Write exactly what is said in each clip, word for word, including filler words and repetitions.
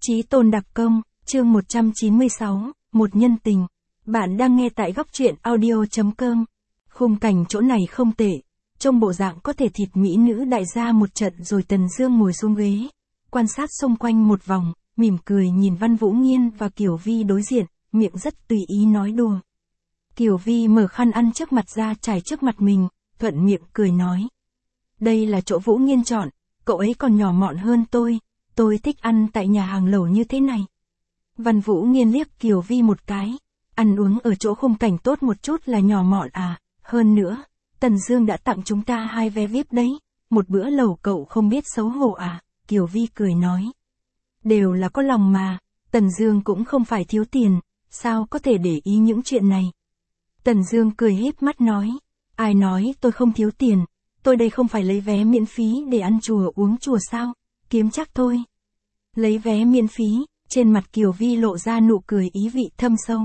Chí tôn đặc công, chương một trăm chín mươi sáu, một nhân tình. Bạn đang nghe tại góc truyện audio chấm com. Khung cảnh chỗ này không tệ. Trông bộ dạng có thể thịt mỹ nữ đại gia một trận rồi Tần Dương ngồi xuống ghế. Quan sát xung quanh một vòng, mỉm cười nhìn Văn Vũ Nghiên và Kiều Vi đối diện, miệng rất tùy ý nói đùa. Kiều Vi mở khăn ăn trước mặt ra trải trước mặt mình, thuận miệng cười nói. Đây là chỗ Vũ Nghiên chọn, cậu ấy còn nhỏ mọn hơn tôi. Tôi thích ăn tại nhà hàng lẩu như thế này. Văn Vũ Nghiên liếc Kiều Vi một cái. Ăn uống ở chỗ khung cảnh tốt một chút là nhỏ mọn à, hơn nữa, Tần Dương đã tặng chúng ta hai vé vi ai pi đấy, một bữa lẩu cậu không biết xấu hổ à, Kiều Vi cười nói. Đều là có lòng mà, Tần Dương cũng không phải thiếu tiền, sao có thể để ý những chuyện này. Tần Dương cười híp mắt nói, ai nói tôi không thiếu tiền, tôi đây không phải lấy vé miễn phí để ăn chùa uống chùa sao, kiếm chắc thôi. Lấy vé miễn phí, trên mặt Kiều Vi lộ ra nụ cười ý vị thâm sâu.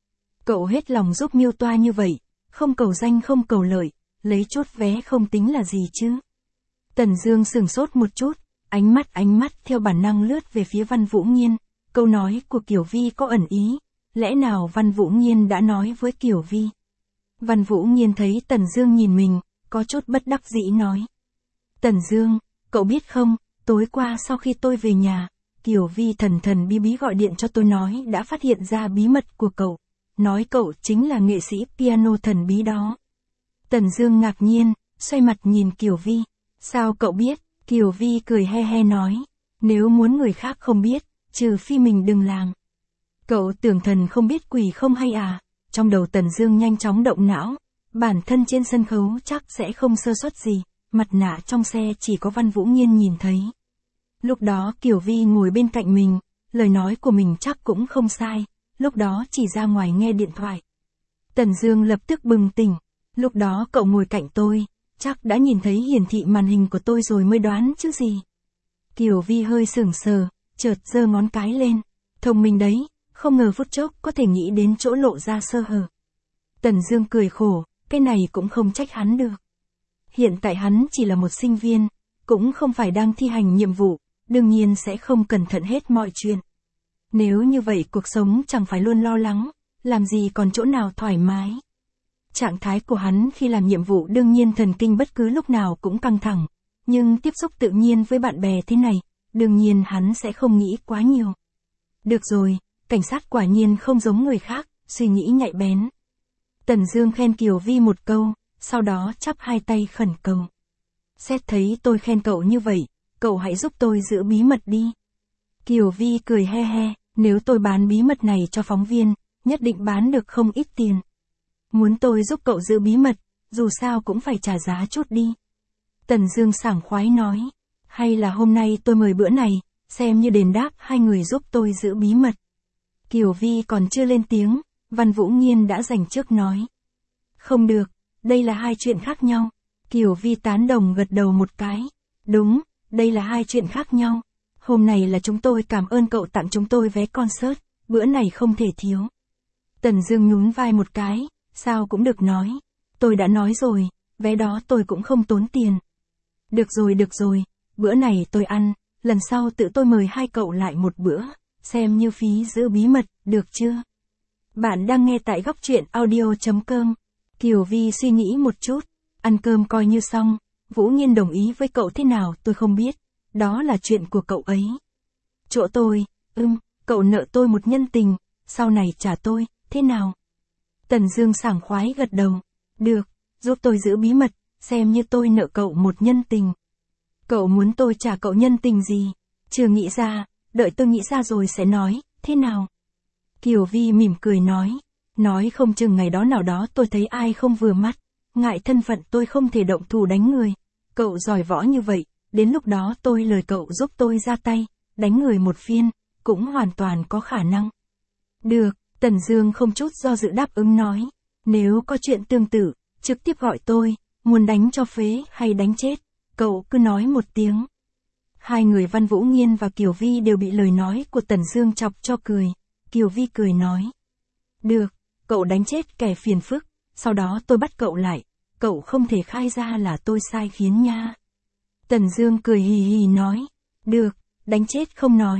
Cậu hết lòng giúp Miêu Toa như vậy, không cầu danh không cầu lợi, lấy chút vé không tính là gì chứ. Tần Dương sửng sốt một chút, ánh mắt ánh mắt theo bản năng lướt về phía Văn Vũ Nghiên, câu nói của Kiều Vi có ẩn ý, lẽ nào Văn Vũ Nghiên đã nói với Kiều Vi. Văn Vũ Nghiên thấy Tần Dương nhìn mình, có chút bất đắc dĩ nói. Tần Dương, cậu biết không, tối qua sau khi tôi về nhà, Kiều Vi thần thần bí bí gọi điện cho tôi nói đã phát hiện ra bí mật của cậu, nói cậu chính là nghệ sĩ piano thần bí đó. Tần Dương ngạc nhiên, xoay mặt nhìn Kiều Vi, sao cậu biết? Kiều Vi cười he he nói, nếu muốn người khác không biết, trừ phi mình đừng làm. Cậu tưởng thần không biết quỷ không hay à? Trong đầu Tần Dương nhanh chóng động não, bản thân trên sân khấu chắc sẽ không sơ suất gì, mặt nạ trong xe chỉ có Văn Vũ Nghiên nhìn thấy. Lúc đó Kiều Vi ngồi bên cạnh mình, lời nói của mình chắc cũng không sai, lúc đó chỉ ra ngoài nghe điện thoại. Tần Dương lập tức bừng tỉnh, lúc đó cậu ngồi cạnh tôi, chắc đã nhìn thấy hiển thị màn hình của tôi rồi mới đoán chứ gì. Kiều Vi hơi sững sờ, chợt giơ ngón cái lên, thông minh đấy, không ngờ phút chốc có thể nghĩ đến chỗ lộ ra sơ hở. Tần Dương cười khổ, cái này cũng không trách hắn được. Hiện tại hắn chỉ là một sinh viên, cũng không phải đang thi hành nhiệm vụ, đương nhiên sẽ không cẩn thận hết mọi chuyện. Nếu như vậy cuộc sống chẳng phải luôn lo lắng, làm gì còn chỗ nào thoải mái. Trạng thái của hắn khi làm nhiệm vụ đương nhiên thần kinh bất cứ lúc nào cũng căng thẳng, nhưng tiếp xúc tự nhiên với bạn bè thế này, đương nhiên hắn sẽ không nghĩ quá nhiều. Được rồi, cảnh sát quả nhiên không giống người khác, suy nghĩ nhạy bén. Tần Dương khen Kiều Vi một câu, sau đó chắp hai tay khẩn cầu. Xét thấy tôi khen cậu như vậy, cậu hãy giúp tôi giữ bí mật đi. Kiều Vi cười he he, nếu tôi bán bí mật này cho phóng viên, nhất định bán được không ít tiền. Muốn tôi giúp cậu giữ bí mật, dù sao cũng phải trả giá chút đi. Tần Dương sảng khoái nói, hay là hôm nay tôi mời bữa này, xem như đền đáp hai người giúp tôi giữ bí mật. Kiều Vi còn chưa lên tiếng, Văn Vũ Nghiên đã giành trước nói. Không được, đây là hai chuyện khác nhau. Kiều Vi tán đồng gật đầu một cái. Đúng, đây là hai chuyện khác nhau. Hôm nay là chúng tôi cảm ơn cậu tặng chúng tôi vé concert, bữa này không thể thiếu. Tần Dương nhún vai một cái, sao cũng được nói. Tôi đã nói rồi, vé đó tôi cũng không tốn tiền. Được rồi được rồi, bữa này tôi ăn, lần sau tự tôi mời hai cậu lại một bữa, xem như phí giữ bí mật, được chưa? Bạn đang nghe tại góc truyện audio chấm com. Kiều Vi suy nghĩ một chút, ăn cơm coi như xong, Vũ Nghiên đồng ý với cậu thế nào tôi không biết, đó là chuyện của cậu ấy. Chỗ tôi, ưm, cậu nợ tôi một nhân tình, sau này trả tôi, thế nào? Tần Dương sảng khoái gật đầu, được, giúp tôi giữ bí mật, xem như tôi nợ cậu một nhân tình. Cậu muốn tôi trả cậu nhân tình gì? Chưa nghĩ ra, đợi tôi nghĩ ra rồi sẽ nói, thế nào? Kiều Vi mỉm cười nói, nói không chừng ngày đó nào đó tôi thấy ai không vừa mắt, ngại thân phận tôi không thể động thủ đánh người. Cậu giỏi võ như vậy, đến lúc đó tôi lời cậu giúp tôi ra tay, đánh người một phiên, cũng hoàn toàn có khả năng. Được, Tần Dương không chút do dự đáp ứng nói, nếu có chuyện tương tự, trực tiếp gọi tôi, muốn đánh cho phế hay đánh chết, cậu cứ nói một tiếng. Hai người Văn Vũ Nghiên và Kiều Vi đều bị lời nói của Tần Dương chọc cho cười. Kiều Vi cười nói, được, cậu đánh chết kẻ phiền phức, sau đó tôi bắt cậu lại, cậu không thể khai ra là tôi sai khiến nha. Tần Dương cười hì hì nói, được, đánh chết không nói,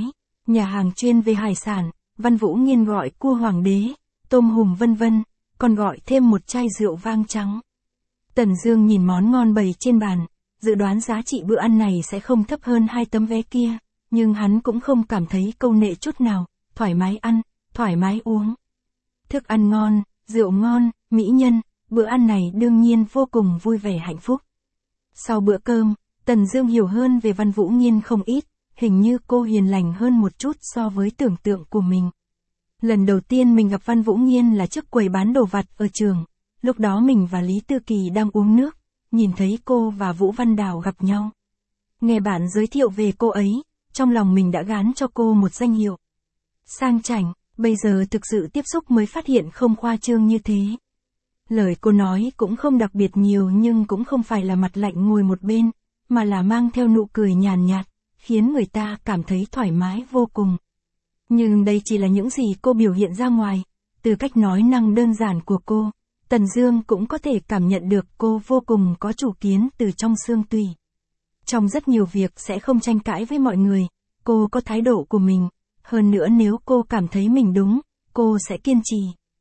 nhà hàng chuyên về hải sản, Văn Vũ Nghiên gọi cua hoàng đế, tôm hùm vân vân, còn gọi thêm một chai rượu vang trắng. Tần Dương nhìn món ngon bày trên bàn, dự đoán giá trị bữa ăn này sẽ không thấp hơn hai tấm vé kia, nhưng hắn cũng không cảm thấy câu nệ chút nào, thoải mái ăn, thoải mái uống. Thức ăn ngon, rượu ngon, mỹ nhân, bữa ăn này đương nhiên vô cùng vui vẻ hạnh phúc. Sau bữa cơm, Tần Dương hiểu hơn về Văn Vũ Nghiên không ít, hình như cô hiền lành hơn một chút so với tưởng tượng của mình. Lần đầu tiên mình gặp Văn Vũ Nghiên là trước quầy bán đồ vặt ở trường, lúc đó mình và Lý Tư Kỳ đang uống nước, nhìn thấy cô và Vũ Văn Đào gặp nhau. Nghe bạn giới thiệu về cô ấy, trong lòng mình đã gán cho cô một danh hiệu. Sang chảnh, bây giờ thực sự tiếp xúc mới phát hiện không khoa trương như thế. Lời cô nói cũng không đặc biệt nhiều nhưng cũng không phải là mặt lạnh ngồi một bên, mà là mang theo nụ cười nhàn nhạt, khiến người ta cảm thấy thoải mái vô cùng. Nhưng đây chỉ là những gì cô biểu hiện ra ngoài, từ cách nói năng đơn giản của cô, Tần Dương cũng có thể cảm nhận được cô vô cùng có chủ kiến từ trong xương tủy. Trong rất nhiều việc sẽ không tranh cãi với mọi người, cô có thái độ của mình, hơn nữa nếu cô cảm thấy mình đúng, cô sẽ kiên trì.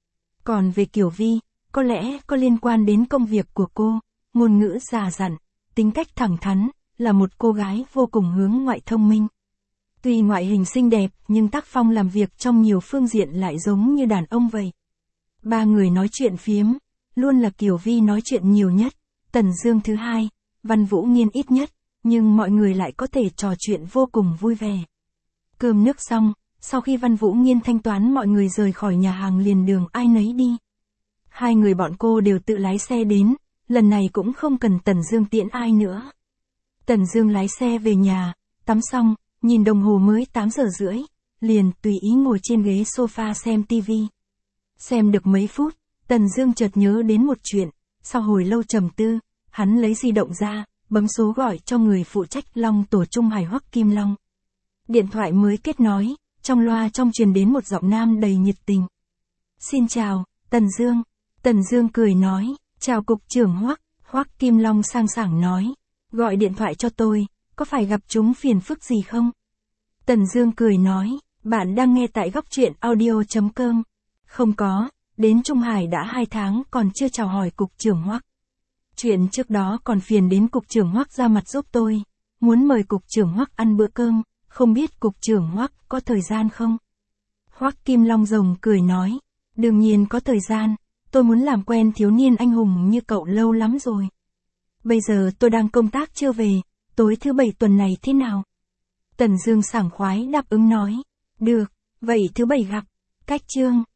Còn về Kiều Vi, có lẽ có liên quan đến công việc của cô, ngôn ngữ già dặn, tính cách thẳng thắn, là một cô gái vô cùng hướng ngoại thông minh. Tuy ngoại hình xinh đẹp nhưng tác phong làm việc trong nhiều phương diện lại giống như đàn ông vậy. Ba người nói chuyện phiếm, luôn là Kiều Vi nói chuyện nhiều nhất, Tần Dương thứ hai, Văn Vũ Nghiên ít nhất, nhưng mọi người lại có thể trò chuyện vô cùng vui vẻ. Cơm nước xong, sau khi Văn Vũ Nghiên thanh toán mọi người rời khỏi nhà hàng liền đường ai nấy đi. Hai người bọn cô đều tự lái xe đến, lần này cũng không cần Tần Dương tiễn ai nữa. Tần Dương lái xe về nhà, tắm xong, nhìn đồng hồ mới tám giờ rưỡi, liền tùy ý ngồi trên ghế sofa xem tivi. Xem được mấy phút, Tần Dương chợt nhớ đến một chuyện, sau hồi lâu trầm tư, hắn lấy di động ra, bấm số gọi cho người phụ trách Long Tổ Trung Hải Hoắc Kim Long. Điện thoại mới kết nối, trong loa trong truyền đến một giọng nam đầy nhiệt tình. Xin chào, Tần Dương. Tần Dương cười nói, chào cục trưởng Hoắc. Hoắc Kim Long sang sảng nói, gọi điện thoại cho tôi, có phải gặp chúng phiền phức gì không? Tần Dương cười nói, bạn đang nghe tại góc truyện audio chấm com. Không có, đến Trung Hải đã hai tháng còn chưa chào hỏi cục trưởng Hoắc. Chuyện trước đó còn phiền đến cục trưởng Hoắc ra mặt giúp tôi, muốn mời cục trưởng Hoắc ăn bữa cơm, không biết cục trưởng Hoắc có thời gian không? Hoắc Kim Long rồng cười nói, đương nhiên có thời gian, tôi muốn làm quen thiếu niên anh hùng như cậu lâu lắm rồi. Bây giờ tôi đang công tác chưa về, tối thứ bảy tuần này thế nào? Tần Dương sảng khoái đáp ứng nói, được, vậy thứ bảy gặp, cách chương.